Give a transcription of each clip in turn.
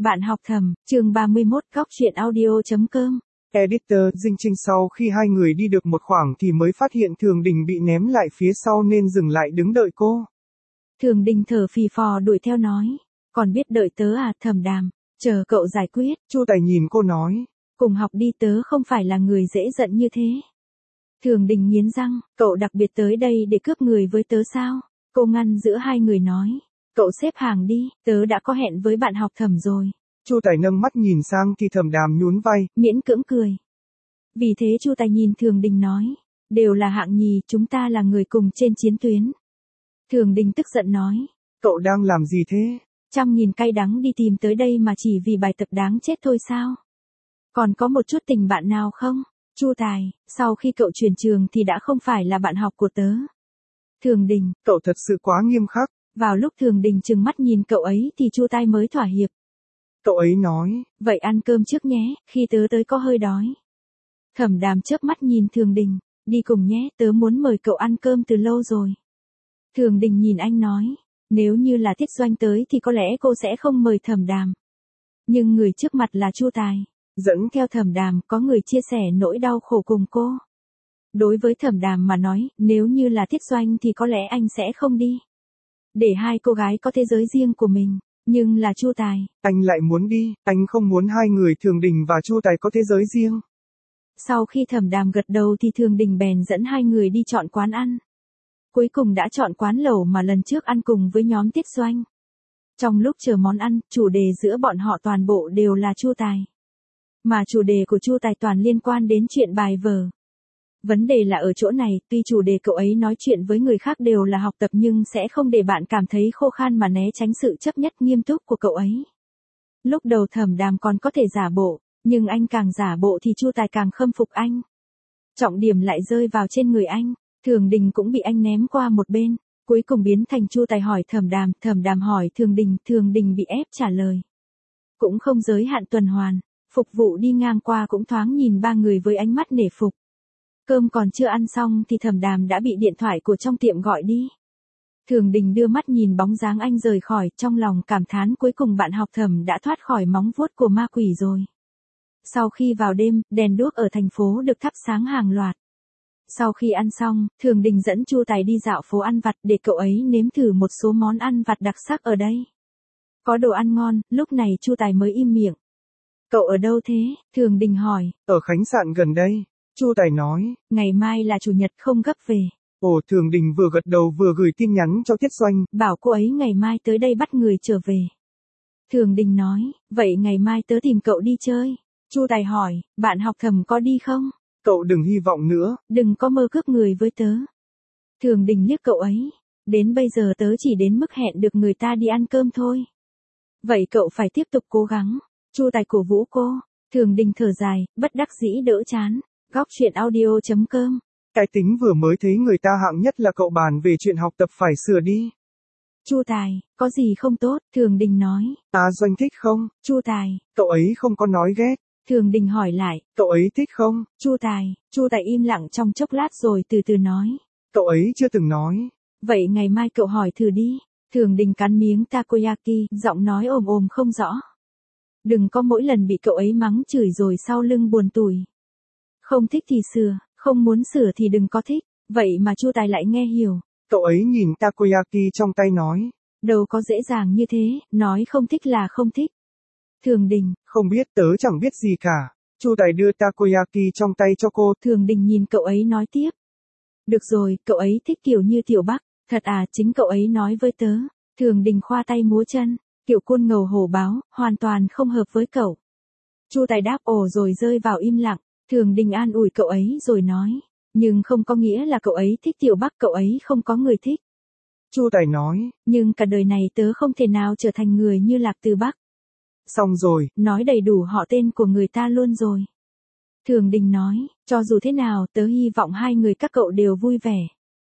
Bạn học thầm, chương 31, góc chuyện audio.com. Editor, Dinh Trinh sau khi hai người đi được một khoảng thì mới phát hiện Thường Đình bị ném lại phía sau nên dừng lại đứng đợi cô. Thường Đình thở phì phò đuổi theo nói. Còn biết đợi tớ à, Thẩm Đàm, chờ cậu giải quyết. Chu Tài nhìn cô nói. Cùng học đi, tớ không phải là người dễ giận như thế. Thường Đình nghiến răng, cậu đặc biệt tới đây để cướp người với tớ sao? Cô ngăn giữa hai người nói. Cậu xếp hàng đi, tớ đã có hẹn với bạn học Thẩm rồi. Chu Tài nâng mắt nhìn sang thì Thẩm Đàm nhún vai, miễn cưỡng cười. Vì thế Chu Tài nhìn Thường Đình nói, đều là hạng nhì, chúng ta là người cùng trên chiến tuyến. Thường Đình tức giận nói, cậu đang làm gì thế? Trăm nghìn cay đắng đi tìm tới đây mà chỉ vì bài tập đáng chết thôi sao? Còn có một chút tình bạn nào không? Chu Tài, sau khi cậu chuyển trường thì đã không phải là bạn học của tớ. Thường Đình, cậu thật sự quá nghiêm khắc. Vào lúc Thường Đình trừng mắt nhìn cậu ấy thì Chu Tài mới thỏa hiệp. Cậu ấy nói, vậy ăn cơm trước nhé, khi tớ tới có hơi đói. Thẩm Đàm chớp mắt nhìn Thường Đình, đi cùng nhé, tớ muốn mời cậu ăn cơm từ lâu rồi. Thường Đình nhìn anh nói, nếu như là Tiết Doanh tới thì có lẽ cô sẽ không mời Thẩm Đàm. Nhưng người trước mặt là Chu Tài, dẫn theo Thẩm Đàm, có người chia sẻ nỗi đau khổ cùng cô. Đối với Thẩm Đàm mà nói, nếu như là Tiết Doanh thì có lẽ anh sẽ không đi. Để hai cô gái có thế giới riêng của mình, nhưng là Chu Tài. Anh lại muốn đi, anh không muốn hai người Thường Đình và Chu Tài có thế giới riêng. Sau khi Thẩm Đàm gật đầu thì Thường Đình bèn dẫn hai người đi chọn quán ăn. Cuối cùng đã chọn quán lẩu mà lần trước ăn cùng với nhóm Tiết Doanh. Trong lúc chờ món ăn, chủ đề giữa bọn họ toàn bộ đều là Chu Tài. Mà chủ đề của Chu Tài toàn liên quan đến chuyện bài vở. Vấn đề là ở chỗ này, tuy chủ đề cậu ấy nói chuyện với người khác đều là học tập nhưng sẽ không để bạn cảm thấy khô khan mà né tránh sự chấp nhất nghiêm túc của cậu ấy. Lúc đầu Thẩm Đàm còn có thể giả bộ, nhưng anh càng giả bộ thì Chu Tài càng khâm phục anh. Trọng điểm lại rơi vào trên người anh, Thường Đình cũng bị anh ném qua một bên, cuối cùng biến thành Chu Tài hỏi Thẩm Đàm hỏi Thường Đình bị ép trả lời. Cũng không giới hạn tuần hoàn, phục vụ đi ngang qua cũng thoáng nhìn ba người với ánh mắt nể phục. Cơm còn chưa ăn xong thì Thẩm Đàm đã bị điện thoại của trong tiệm gọi đi. Thường Đình đưa mắt nhìn bóng dáng anh rời khỏi, trong lòng cảm thán cuối cùng bạn học Thẩm đã thoát khỏi móng vuốt của ma quỷ rồi. Sau khi vào đêm, đèn đuốc ở thành phố được thắp sáng hàng loạt. Sau khi ăn xong, Thường Đình dẫn Chu Tài đi dạo phố ăn vặt để cậu ấy nếm thử một số món ăn vặt đặc sắc ở đây. Có đồ ăn ngon, lúc này Chu Tài mới im miệng. Cậu ở đâu thế? Thường Đình hỏi. Ở khách sạn gần đây. Chu Tài nói. Ngày mai là chủ nhật không gấp về. Ồ, Thường Đình vừa gật đầu vừa gửi tin nhắn cho Tiết Doanh. Bảo cô ấy ngày mai tới đây bắt người trở về. Thường Đình nói, vậy ngày mai tớ tìm cậu đi chơi. Chu Tài hỏi, bạn học Thẩm có đi không? Cậu đừng hy vọng nữa. Đừng có mơ cướp người với tớ. Thường Đình liếc cậu ấy. Đến bây giờ tớ chỉ đến mức hẹn được người ta đi ăn cơm thôi. Vậy cậu phải tiếp tục cố gắng. Chu Tài cổ vũ cô. Thường Đình thở dài, bất đắc dĩ đỡ chán. Góc chuyện audio.com. Cái tính vừa mới thấy người ta hạng nhất là cậu bàn về chuyện học tập phải sửa đi. Chu Tài, có gì không tốt? Thường Đình nói. Doanh thích không? Chu Tài. Cậu ấy không có nói ghét. Thường Đình hỏi lại. Cậu ấy thích không? Chu Tài im lặng trong chốc lát rồi từ từ nói. Cậu ấy chưa từng nói. Vậy ngày mai cậu hỏi thử đi. Thường Đình cắn miếng takoyaki, giọng nói ồm ồm không rõ. Đừng có mỗi lần bị cậu ấy mắng chửi rồi sau lưng buồn tủi. Không thích thì sửa, không muốn sửa thì đừng có thích. Vậy mà Chu Tài lại nghe hiểu. Cậu ấy nhìn takoyaki trong tay nói. Đâu có dễ dàng như thế, nói không thích là không thích. Thường Đình. Không biết, tớ chẳng biết gì cả. Chu Tài đưa takoyaki trong tay cho cô. Thường Đình nhìn cậu ấy nói tiếp. Được rồi, cậu ấy thích kiểu như Tiểu Bắc. Thật à, chính cậu ấy nói với tớ. Thường Đình khoa tay múa chân. Kiểu côn ngầu hổ báo, hoàn toàn không hợp với cậu. Chu Tài đáp ồ rồi rơi vào im lặng. Thường Đình an ủi cậu ấy rồi nói. Nhưng không có nghĩa là cậu ấy thích Tiểu Bắc, cậu ấy không có người thích. Chu Tài nói. Nhưng cả đời này tớ không thể nào trở thành người như Lạc Từ Bắc. Xong rồi. Nói đầy đủ họ tên của người ta luôn rồi. Thường Đình nói, cho dù thế nào tớ hy vọng hai người các cậu đều vui vẻ.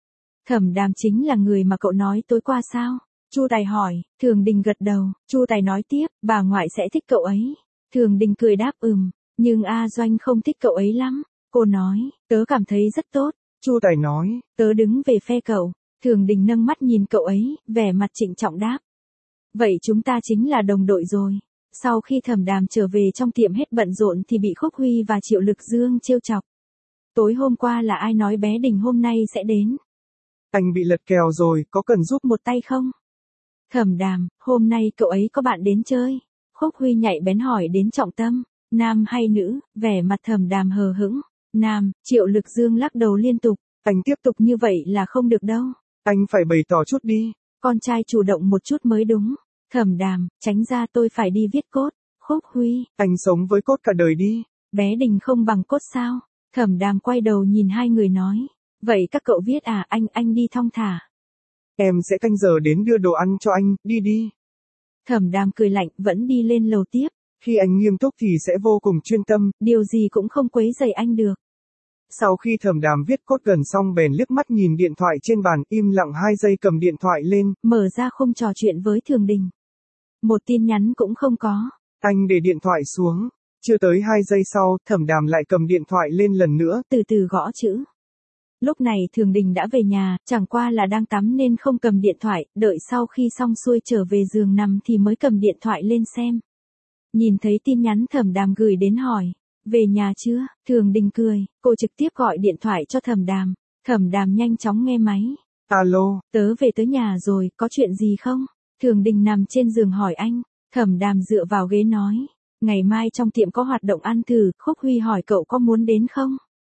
Thẩm Đàm chính là người mà cậu nói tối qua sao? Chu Tài hỏi. Thường Đình gật đầu. Chu Tài nói tiếp, bà ngoại sẽ thích cậu ấy. Thường Đình cười đáp nhưng Doanh không thích cậu ấy lắm. Cô nói, tớ cảm thấy rất tốt. Chu Tài nói, tớ đứng về phe cậu. Thường Đình nâng mắt nhìn cậu ấy, vẻ mặt trịnh trọng đáp. Vậy chúng ta chính là đồng đội rồi. Sau khi Thẩm Đàm trở về trong tiệm hết bận rộn thì bị Khúc Huy và Triệu Lực Dương trêu chọc. Tối hôm qua là ai nói bé Đình hôm nay sẽ đến? Anh bị lật kèo rồi, có cần giúp một tay không? Thẩm Đàm, hôm nay cậu ấy có bạn đến chơi. Khúc Huy nhạy bén hỏi đến trọng tâm, nam hay nữ, vẻ mặt Thẩm Đàm hờ hững. Nam, Triệu Lực Dương lắc đầu liên tục, anh tiếp tục như vậy là không được đâu. Anh phải bày tỏ chút đi. Con trai chủ động một chút mới đúng. Thẩm Đàm, tránh ra tôi phải đi viết cốt. Khúc Huy, anh sống với cốt cả đời đi. Bé Đình không bằng cốt sao? Thẩm Đàm quay đầu nhìn hai người nói, vậy các cậu viết à, anh đi thong thả. Em sẽ canh giờ đến đưa đồ ăn cho anh, đi đi. Thẩm Đàm cười lạnh, vẫn đi lên lầu tiếp. Khi anh nghiêm túc thì sẽ vô cùng chuyên tâm, điều gì cũng không quấy rầy anh được. Sau khi Thẩm Đàm viết cốt gần xong bèn liếc mắt nhìn điện thoại trên bàn, im lặng 2 giây cầm điện thoại lên, mở ra khung trò chuyện với Thường Đình. Một tin nhắn cũng không có. Anh để điện thoại xuống. Chưa tới 2 giây sau, Thẩm Đàm lại cầm điện thoại lên lần nữa, từ từ gõ chữ. Lúc này Thường Đình đã về nhà, chẳng qua là đang tắm nên không cầm điện thoại, đợi sau khi xong xuôi trở về giường nằm thì mới cầm điện thoại lên xem. Nhìn thấy tin nhắn Thẩm Đàm gửi đến hỏi, về nhà chưa? Thường Đình cười, cô trực tiếp gọi điện thoại cho Thẩm Đàm. Thẩm Đàm nhanh chóng nghe máy. Alo, tớ về tới nhà rồi, có chuyện gì không? Thường Đình nằm trên giường hỏi anh. Thẩm Đàm dựa vào ghế nói, ngày mai trong tiệm có hoạt động ăn thử, Khúc Huy hỏi cậu có muốn đến không?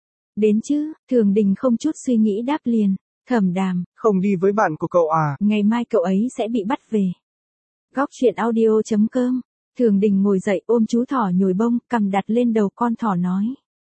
Đến chứ, Thường Đình không chút suy nghĩ đáp liền. Thẩm Đàm, không đi với bạn của cậu à? Ngày mai cậu ấy sẽ bị bắt về. Góc chuyện audio.com. Thường Đình ngồi dậy ôm chú thỏ nhồi bông, cầm đặt lên đầu con thỏ nói.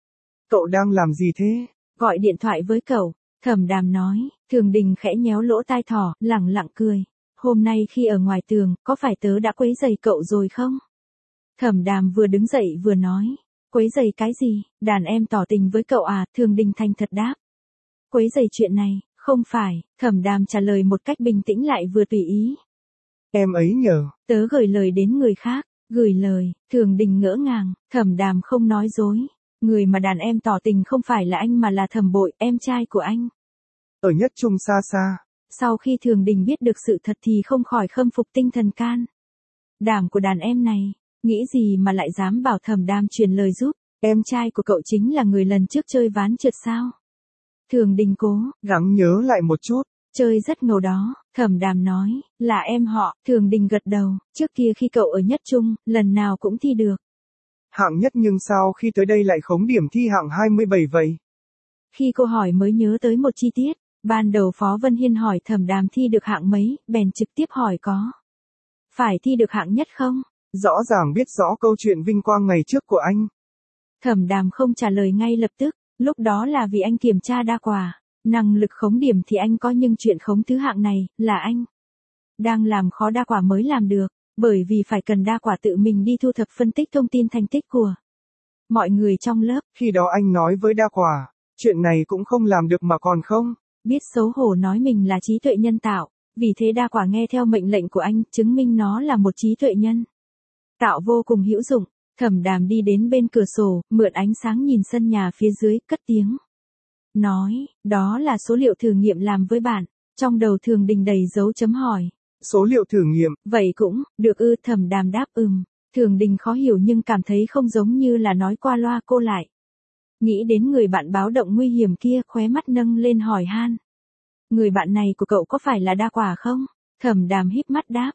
Cậu đang làm gì thế? Gọi điện thoại với cậu. Thẩm Đàm nói. Thường Đình khẽ nhéo lỗ tai thỏ, lẳng lặng cười. Hôm nay khi ở ngoài tường, có phải tớ đã quấy rầy cậu rồi không? Thẩm Đàm vừa đứng dậy vừa nói. Quấy rầy cái gì? Đàn em tỏ tình với cậu à? Thường Đình thành thật đáp. Quấy rầy chuyện này, không phải. Thẩm Đàm trả lời một cách bình tĩnh lại vừa tùy ý. Em ấy nhờ. Tớ gửi lời đến người khác. Gửi lời, Thường Đình ngỡ ngàng, Thẩm Đàm không nói dối. Người mà đàn em tỏ tình không phải là anh mà là Thẩm Bội, em trai của anh. Ở Nhất Trung xa xa. Sau khi Thường Đình biết được sự thật thì không khỏi khâm phục tinh thần can đảm của đàn em này. Nghĩ gì mà lại dám bảo Thẩm Đàm truyền lời giúp. Em trai của cậu chính là người lần trước chơi ván trượt sao? Thường Đình cố gắng nhớ lại một chút. Chơi rất ngầu đó, Thẩm Đàm nói, là em họ. Thường Đình gật đầu, trước kia khi cậu ở Nhất Trung, lần nào cũng thi được hạng nhất, nhưng sao khi tới đây lại khống điểm thi hạng 27 vậy? Khi cô hỏi mới nhớ tới một chi tiết. Ban đầu Phó Vân Hiên hỏi Thẩm Đàm thi được hạng mấy, bèn trực tiếp hỏi có phải thi được hạng nhất không? Rõ ràng biết rõ câu chuyện vinh quang ngày trước của anh. Thẩm Đàm không trả lời ngay lập tức, lúc đó là vì anh kiểm tra đa quả. Năng lực khống điểm thì anh có, nhưng chuyện khống thứ hạng này, là anh đang làm khó đa quả mới làm được, bởi vì phải cần đa quả tự mình đi thu thập phân tích thông tin thành tích của mọi người trong lớp. Khi đó anh nói với đa quả, chuyện này cũng không làm được mà còn không biết xấu hổ nói mình là trí tuệ nhân tạo, vì thế đa quả nghe theo mệnh lệnh của anh, chứng minh nó là một trí tuệ nhân tạo vô cùng hữu dụng. Thẩm Đàm đi đến bên cửa sổ, mượn ánh sáng nhìn sân nhà phía dưới, cất tiếng nói, đó là số liệu thử nghiệm làm với bạn. Trong đầu Thường Đình đầy dấu chấm hỏi. Số liệu thử nghiệm? Vậy cũng, được ư? Thẩm Đàm đáp Thường Đình khó hiểu nhưng cảm thấy không giống như là nói qua loa. Cô lại nghĩ đến người bạn báo động nguy hiểm kia, khóe mắt nâng lên hỏi han. Người bạn này của cậu có phải là đa quả không? Thẩm Đàm híp mắt đáp.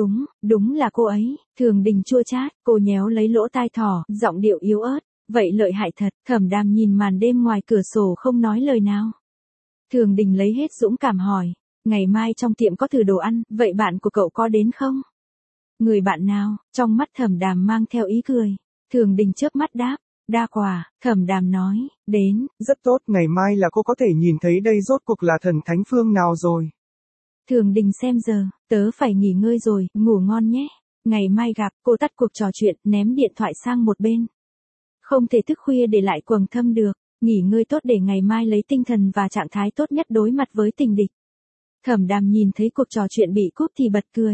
Đúng là cô ấy. Thường Đình chua chát, cô nhéo lấy lỗ tai thỏ, giọng điệu yếu ớt. Vậy lợi hại thật. Thẩm Đàm nhìn màn đêm ngoài cửa sổ không nói lời nào. Thường Đình lấy hết dũng cảm hỏi. Ngày mai trong tiệm có thử đồ ăn, vậy bạn của cậu có đến không? Người bạn nào? Trong mắt Thẩm Đàm mang theo ý cười. Thường Đình chớp mắt đáp. Đa quả. Thẩm Đàm nói. Đến. Rất tốt, ngày mai là cô có thể nhìn thấy đây rốt cuộc là thần thánh phương nào rồi. Thường Đình xem giờ, tớ phải nghỉ ngơi rồi, ngủ ngon nhé. Ngày mai gặp. Cô tắt cuộc trò chuyện, ném điện thoại sang một bên. Không thể thức khuya để lại quầng thâm được. Nghỉ ngơi tốt để ngày mai lấy tinh thần và trạng thái tốt nhất đối mặt với tình địch. Thẩm Đàm nhìn thấy cuộc trò chuyện bị cúp thì bật cười.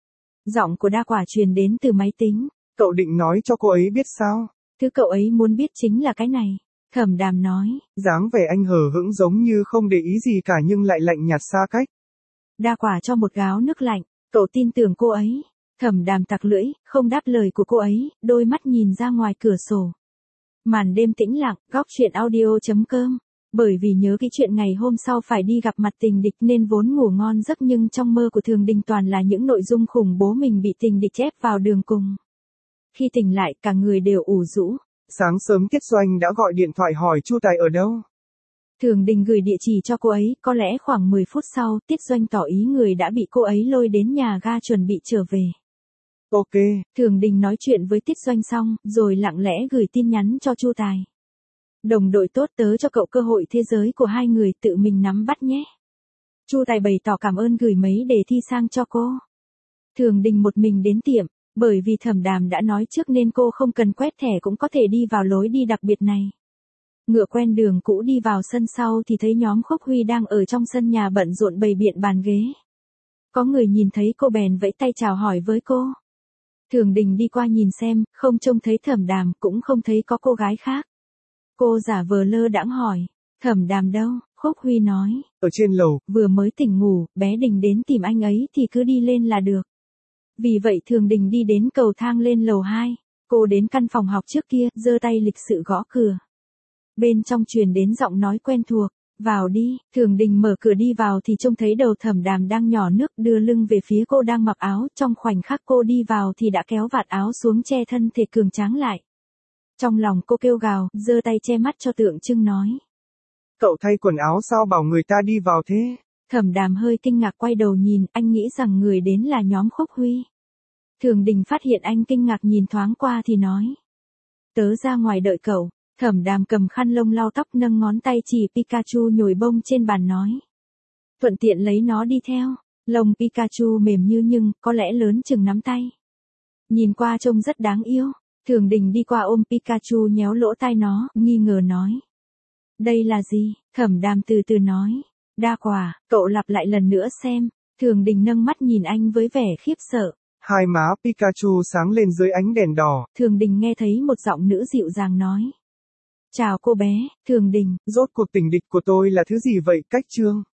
Giọng của đa quả truyền đến từ máy tính. Cậu định nói cho cô ấy biết sao? Thứ cậu ấy muốn biết chính là cái này. Thẩm Đàm nói. Dáng vẻ anh hờ hững giống như không để ý gì cả nhưng lại lạnh nhạt xa cách. Đa quả cho một gáo nước lạnh. Cậu tin tưởng cô ấy. Thẩm Đàm tặc lưỡi, không đáp lời của cô ấy, đôi mắt nhìn ra ngoài cửa sổ. Màn đêm tĩnh lặng, góc truyện audio.com. Bởi vì nhớ cái chuyện ngày hôm sau phải đi gặp mặt tình địch nên vốn ngủ ngon giấc, nhưng trong mơ của Thường Đình toàn là những nội dung khủng bố mình bị tình địch ép vào đường cùng. Khi tỉnh lại cả người đều ủ rũ. Sáng sớm Tiết Doanh đã gọi điện thoại hỏi Chu Tài ở đâu. Thường Đình gửi địa chỉ cho cô ấy, có lẽ khoảng 10 phút sau, Tiết Doanh tỏ ý người đã bị cô ấy lôi đến nhà ga chuẩn bị trở về. Ok. Thường Đình nói chuyện với Tiết Doanh xong, rồi lặng lẽ gửi tin nhắn cho Chu Tài. Đồng đội tốt, tớ cho cậu cơ hội thế giới của hai người tự mình nắm bắt nhé. Chu Tài bày tỏ cảm ơn, gửi mấy đề thi sang cho cô. Thường Đình một mình đến tiệm, bởi vì Thẩm Đàm đã nói trước nên cô không cần quét thẻ cũng có thể đi vào lối đi đặc biệt này. Ngựa quen đường cũ đi vào sân sau thì thấy nhóm Khúc Huy đang ở trong sân nhà bận rộn bày biện bàn ghế. Có người nhìn thấy cô bèn vẫy tay chào hỏi với cô. Thường Đình đi qua nhìn xem, không trông thấy Thẩm Đàm, cũng không thấy có cô gái khác. Cô giả vờ lơ đãng hỏi, Thẩm Đàm đâu? Khúc Huy nói, ở trên lầu, vừa mới tỉnh ngủ, bé Đình đến tìm anh ấy thì cứ đi lên là được. Vì vậy Thường Đình đi đến cầu thang lên lầu 2, cô đến căn phòng học trước kia, giơ tay lịch sự gõ cửa. Bên trong truyền đến giọng nói quen thuộc, vào đi. Thường Đình mở cửa đi vào thì trông thấy đầu Thẩm Đàm đang nhỏ nước, đưa lưng về phía cô đang mặc áo, trong khoảnh khắc cô đi vào thì đã kéo vạt áo xuống che thân thể cường tráng lại. Trong lòng cô kêu gào, giơ tay che mắt cho tượng trưng nói. Cậu thay quần áo sao bảo người ta đi vào thế? Thẩm Đàm hơi kinh ngạc quay đầu nhìn, anh nghĩ rằng người đến là nhóm Khúc Huy. Thường Đình phát hiện anh kinh ngạc nhìn thoáng qua thì nói. Tớ ra ngoài đợi cậu. Thẩm Đàm cầm khăn lông lau tóc, nâng ngón tay chỉ Pikachu nhồi bông trên bàn nói. Thuận tiện lấy nó đi theo. Lông Pikachu mềm như nhưng, có lẽ lớn chừng nắm tay. Nhìn qua trông rất đáng yêu. Thường Đình đi qua ôm Pikachu nhéo lỗ tai nó, nghi ngờ nói. Đây là gì? Thẩm Đàm từ từ nói. Đa quả, cậu lặp lại lần nữa xem. Thường Đình nâng mắt nhìn anh với vẻ khiếp sợ. Hai má Pikachu sáng lên dưới ánh đèn đỏ. Thường Đình nghe thấy một giọng nữ dịu dàng nói. Chào cô bé, Thường Đình. Rốt cuộc tình địch của tôi là thứ gì vậy, Cách Trương?